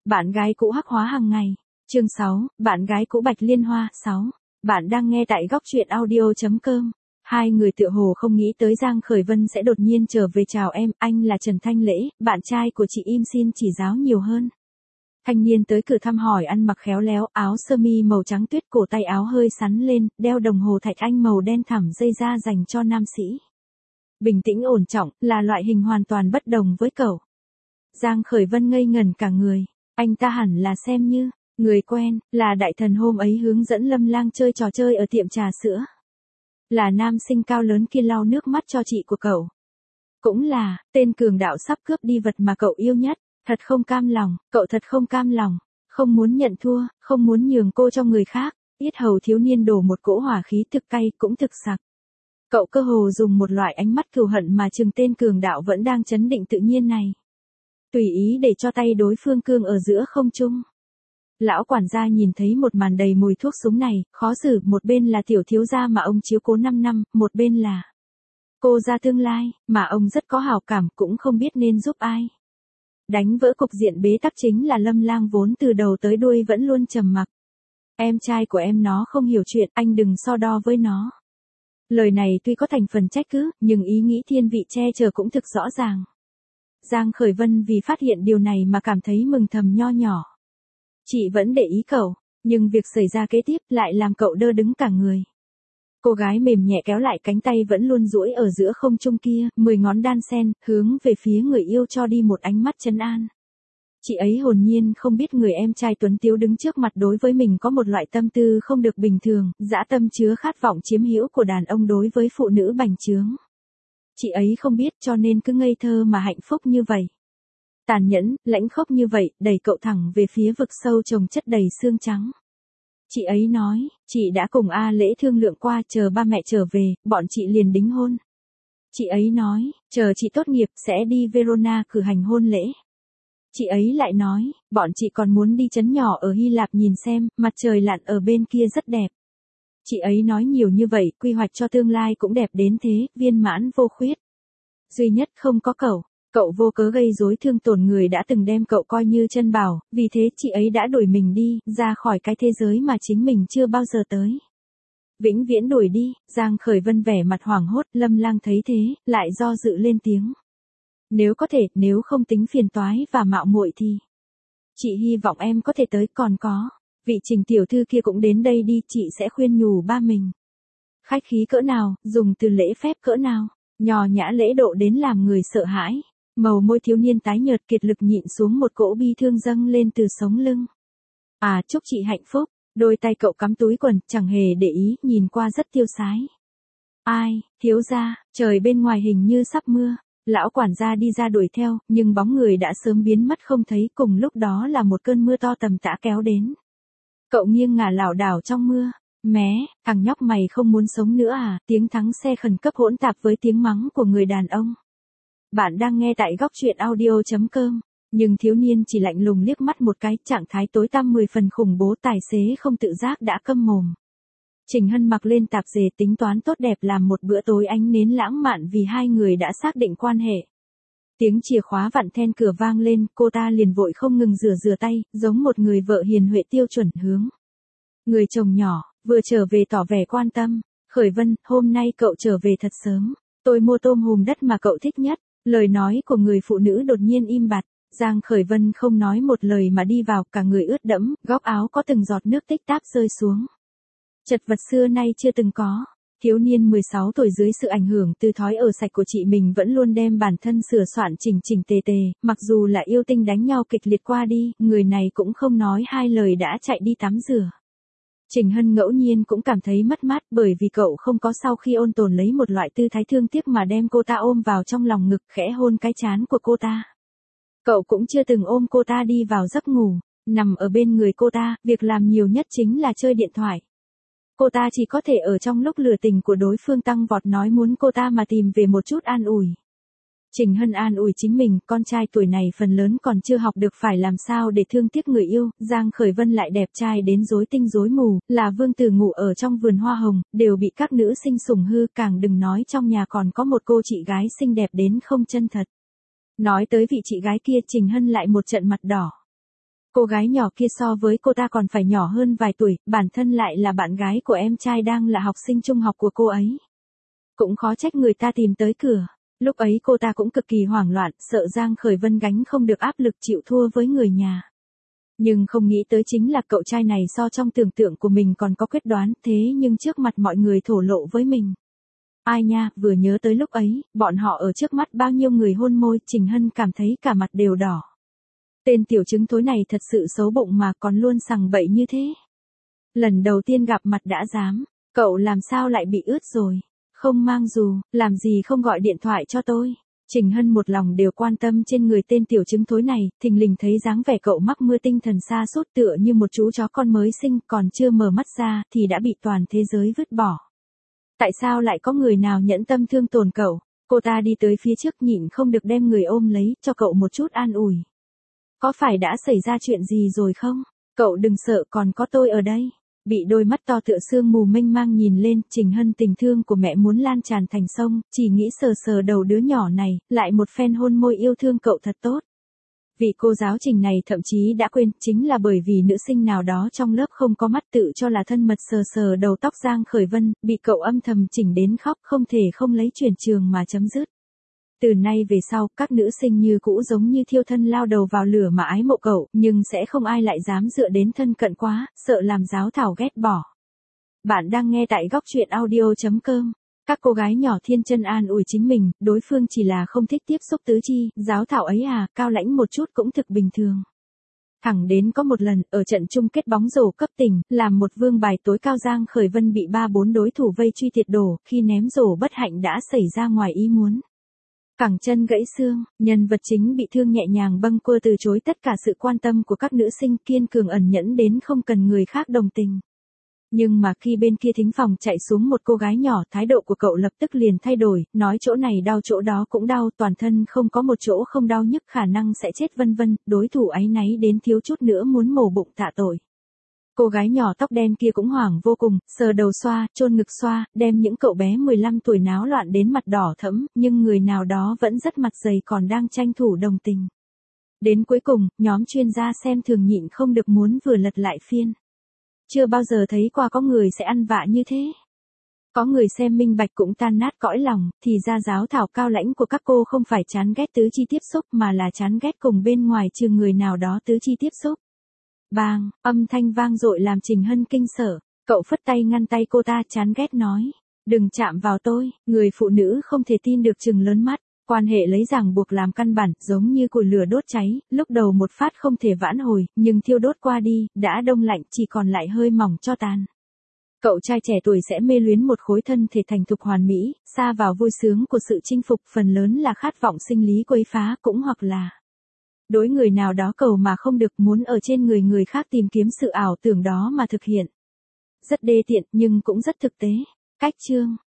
Bạn gái cũ hắc hóa hàng ngày. Chương 6, bạn gái cũ Bạch Liên Hoa. 6. Bạn đang nghe tại góc truyện audio.com. Hai người tựa hồ không nghĩ tới Giang Khởi Vân sẽ đột nhiên trở về. Chào em, anh là Trần Thanh Lễ, bạn trai của chị Im, xin chỉ giáo nhiều hơn. Thanh niên tới cửa thăm hỏi ăn mặc khéo léo, áo sơ mi màu trắng tuyết, cổ tay áo hơi sắn lên, đeo đồng hồ thạch anh màu đen thẳm dây da dành cho nam sĩ. Bình tĩnh ổn trọng, là loại hình hoàn toàn bất đồng với cậu. Giang Khởi Vân ngây ngẩn cả người, anh ta hẳn là xem như người quen, là đại thần hôm ấy hướng dẫn Lâm Lang chơi trò chơi ở tiệm trà sữa. Là nam sinh cao lớn kia lau nước mắt cho chị của cậu. Cũng là tên cường đạo sắp cướp đi vật mà cậu yêu nhất. Thật không cam lòng, cậu thật không cam lòng, không muốn nhận thua, không muốn nhường cô cho người khác. Yết hầu thiếu niên đổ một cỗ hỏa khí thực cay cũng thực sặc. Cậu cơ hồ dùng một loại ánh mắt cừu hận mà trừng tên cường đạo vẫn đang chấn định tự nhiên này. Tùy ý để cho tay đối phương cương ở giữa không trung. Lão quản gia nhìn thấy một màn đầy mùi thuốc súng này, khó xử, một bên là tiểu thiếu gia mà ông chiếu cố 5 năm, một bên là cô gia tương lai, mà ông rất có hảo cảm, cũng không biết nên giúp ai. Đánh vỡ cục diện bế tắc chính là Lâm Lang vốn từ đầu tới đuôi vẫn luôn trầm mặc. Em trai của em nó không hiểu chuyện, anh đừng so đo với nó. Lời này tuy có thành phần trách cứ, nhưng ý nghĩ thiên vị che chở cũng thực rõ ràng. Giang Khởi Vân vì phát hiện điều này mà cảm thấy mừng thầm nho nhỏ. Chị vẫn để ý cậu, nhưng việc xảy ra kế tiếp lại làm cậu đơ đứng cả người. Cô gái mềm nhẹ kéo lại cánh tay vẫn luôn duỗi ở giữa không trung kia, 10 ngón đan sen, hướng về phía người yêu cho đi một ánh mắt trấn an. Chị ấy hồn nhiên không biết người em trai tuấn tiếu đứng trước mặt đối với mình có một loại tâm tư không được bình thường, dã tâm chứa khát vọng chiếm hữu của đàn ông đối với phụ nữ bành trướng. Chị ấy không biết cho nên cứ ngây thơ mà hạnh phúc như vậy. Tàn nhẫn, lãnh khốc như vậy, đẩy cậu thẳng về phía vực sâu chồng chất đầy xương trắng. Chị ấy nói, chị đã cùng A Lễ thương lượng qua, chờ ba mẹ trở về, bọn chị liền đính hôn. Chị ấy nói, chờ chị tốt nghiệp sẽ đi Verona cử hành hôn lễ. Chị ấy lại nói, bọn chị còn muốn đi trấn nhỏ ở Hy Lạp nhìn xem, mặt trời lặn ở bên kia rất đẹp. Chị ấy nói nhiều như vậy, quy hoạch cho tương lai cũng đẹp đến thế, viên mãn vô khuyết. Duy nhất không có cậu vô cớ gây rối thương tổn người đã từng đem cậu coi như chân bảo, vì thế chị ấy đã đuổi mình đi, ra khỏi cái thế giới mà chính mình chưa bao giờ tới. Vĩnh viễn đuổi đi. Giang Khởi Vân vẻ mặt hoảng hốt, Lâm Lang thấy thế, lại do dự lên tiếng. Nếu có thể, nếu không tính phiền toái và mạo muội thì. Chị hy vọng em có thể tới, còn có. Vị Trình tiểu thư kia cũng đến đây đi, chị sẽ khuyên nhủ ba mình. Khách khí cỡ nào, dùng từ lễ phép cỡ nào, nhò nhã lễ độ đến làm người sợ hãi. Màu môi thiếu niên tái nhợt kiệt lực nhịn xuống một cỗ bi thương dâng lên từ sống lưng. À, chúc chị hạnh phúc. Đôi tay cậu cắm túi quần, chẳng hề để ý, nhìn qua rất tiêu sái. Ai, thiếu gia, trời bên ngoài hình như sắp mưa. Lão quản gia đi ra đuổi theo, nhưng bóng người đã sớm biến mất không thấy, cùng lúc đó là một cơn mưa to tầm tã kéo đến. Cậu nghiêng ngả lảo đảo trong mưa. Mé, thằng nhóc mày không muốn sống nữa à? Tiếng thắng xe khẩn cấp hỗn tạp với tiếng mắng của người đàn ông. Bạn đang nghe tại góc truyện audio.com. Nhưng thiếu niên chỉ lạnh lùng liếc mắt một cái, trạng thái tối tăm 10 phần khủng bố, tài xế không tự giác đã câm mồm. Trình Hân mặc lên tạp dề tính toán tốt đẹp làm một bữa tối ánh nến lãng mạn vì hai người đã xác định quan hệ. Tiếng chìa khóa vặn then cửa vang lên, cô ta liền vội không ngừng rửa tay, giống một người vợ hiền huệ tiêu chuẩn hướng. Người chồng nhỏ, vừa trở về tỏ vẻ quan tâm. Khởi Vân, hôm nay cậu trở về thật sớm. Tôi mua tôm hùm đất mà cậu thích nhất. Lời nói của người phụ nữ đột nhiên im bặt. Giang Khởi Vân không nói một lời mà đi vào, cả người ướt đẫm, góc áo có từng giọt nước tích táp rơi xuống. Chật vật xưa nay chưa từng có. Thiếu niên 16 tuổi dưới sự ảnh hưởng từ thói ở sạch của chị mình vẫn luôn đem bản thân sửa soạn chỉnh chỉnh tề tề, mặc dù là yêu tinh đánh nhau kịch liệt qua đi, người này cũng không nói hai lời đã chạy đi tắm rửa. Trình Hân ngẫu nhiên cũng cảm thấy mất mát bởi vì cậu không có sau khi ôn tồn lấy một loại tư thái thương tiếc mà đem cô ta ôm vào trong lòng ngực khẽ hôn cái trán của cô ta. Cậu cũng chưa từng ôm cô ta đi vào giấc ngủ, nằm ở bên người cô ta, việc làm nhiều nhất chính là chơi điện thoại. Cô ta chỉ có thể ở trong lúc lừa tình của đối phương tăng vọt nói muốn cô ta mà tìm về một chút an ủi. Trình Hân an ủi chính mình, con trai tuổi này phần lớn còn chưa học được phải làm sao để thương tiếc người yêu, Giang Khởi Vân lại đẹp trai đến rối tinh rối mù, là vương tử ngủ ở trong vườn hoa hồng, đều bị các nữ sinh sủng hư, càng đừng nói trong nhà còn có một cô chị gái xinh đẹp đến không chân thật. Nói tới vị chị gái kia, Trình Hân lại một trận mặt đỏ. Cô gái nhỏ kia so với cô ta còn phải nhỏ hơn vài tuổi, bản thân lại là bạn gái của em trai đang là học sinh trung học của cô ấy. Cũng khó trách người ta tìm tới cửa. Lúc ấy cô ta cũng cực kỳ hoảng loạn, sợ Giang Khởi Vân gánh không được áp lực chịu thua với người nhà. Nhưng không nghĩ tới chính là cậu trai này so trong tưởng tượng của mình còn có quyết đoán, thế nhưng trước mặt mọi người thổ lộ với mình. Ai nha, vừa nhớ tới lúc ấy, bọn họ ở trước mắt bao nhiêu người hôn môi, Trình Hân cảm thấy cả mặt đều đỏ. Tên tiểu trứng thối này thật sự xấu bụng mà còn luôn sằng bậy như thế. Lần đầu tiên gặp mặt đã dám, cậu làm sao lại bị ướt rồi? Không mang dù, làm gì không gọi điện thoại cho tôi? Trình Hân một lòng đều quan tâm trên người tên tiểu trứng thối này, thình lình thấy dáng vẻ cậu mắc mưa tinh thần sa sút tựa như một chú chó con mới sinh, còn chưa mở mắt ra thì đã bị toàn thế giới vứt bỏ. Tại sao lại có người nào nhẫn tâm thương tổn cậu? Cô ta đi tới phía trước nhịn không được đem người ôm lấy, cho cậu một chút an ủi. Có phải đã xảy ra chuyện gì rồi không? Cậu đừng sợ, còn có tôi ở đây. Bị đôi mắt to tựa sương mù mênh mang nhìn lên, Trình Hân tình thương của mẹ muốn lan tràn thành sông, chỉ nghĩ sờ sờ đầu đứa nhỏ này, lại một phen hôn môi yêu thương cậu thật tốt. Vị cô giáo Trình này thậm chí đã quên, chính là bởi vì nữ sinh nào đó trong lớp không có mắt tự cho là thân mật sờ sờ đầu tóc Giang Khởi Vân, bị cậu âm thầm chỉnh đến khóc, không thể không lấy chuyển trường mà chấm dứt. Từ nay về sau, các nữ sinh như cũ giống như thiêu thân lao đầu vào lửa mà ái mộ cậu, nhưng sẽ không ai lại dám dựa đến thân cận quá, sợ làm giáo thảo ghét bỏ. Bạn đang nghe tại góc truyện audio.com. Các cô gái nhỏ thiên chân an ủi chính mình, đối phương chỉ là không thích tiếp xúc tứ chi, giáo thảo ấy à, cao lãnh một chút cũng thực bình thường. Thẳng đến có một lần, ở trận chung kết bóng rổ cấp tỉnh, làm một vương bài tối cao Giang Khởi Vân bị 3-4 đối thủ vây truy thiệt đổ, khi ném rổ bất hạnh đã xảy ra ngoài ý muốn. Cẳng chân gãy xương, nhân vật chính bị thương nhẹ nhàng bâng quơ từ chối tất cả sự quan tâm của các nữ sinh, kiên cường ẩn nhẫn đến không cần người khác đồng tình. Nhưng mà khi bên kia thính phòng chạy xuống một cô gái nhỏ, thái độ của cậu lập tức liền thay đổi, nói chỗ này đau chỗ đó cũng đau, toàn thân không có một chỗ không đau nhức, khả năng sẽ chết vân vân, đối thủ áy náy đến thiếu chút nữa muốn mổ bụng tạ tội. Cô gái nhỏ tóc đen kia cũng hoảng vô cùng, sờ đầu xoa, chôn ngực xoa, đem những cậu bé 15 tuổi náo loạn đến mặt đỏ thẫm, nhưng người nào đó vẫn rất mặt dày còn đang tranh thủ đồng tình. Đến cuối cùng, nhóm chuyên gia xem thường nhịn không được muốn vừa lật lại phiên. Chưa bao giờ thấy qua có người sẽ ăn vạ như thế. Có người xem minh bạch cũng tan nát cõi lòng, thì ra giáo thảo cao lãnh của các cô không phải chán ghét tứ chi tiếp xúc mà là chán ghét cùng bên ngoài trường người nào đó tứ chi tiếp xúc. Bang, âm thanh vang dội làm Trình Hân kinh sợ, cậu phất tay ngăn tay cô ta chán ghét nói. Đừng chạm vào tôi, người phụ nữ không thể tin được trừng lớn mắt. Quan hệ lấy ràng buộc làm căn bản, giống như củi lửa đốt cháy, lúc đầu một phát không thể vãn hồi, nhưng thiêu đốt qua đi, đã đông lạnh chỉ còn lại hơi mỏng tro tàn. Cậu trai trẻ tuổi sẽ mê luyến một khối thân thể thành thục hoàn mỹ, xa vào vui sướng của sự chinh phục, phần lớn là khát vọng sinh lý quấy phá cũng hoặc là đối người nào đó cầu mà không được, muốn ở trên người người khác tìm kiếm sự ảo tưởng đó mà thực hiện. Rất đê tiện nhưng cũng rất thực tế. Cách chương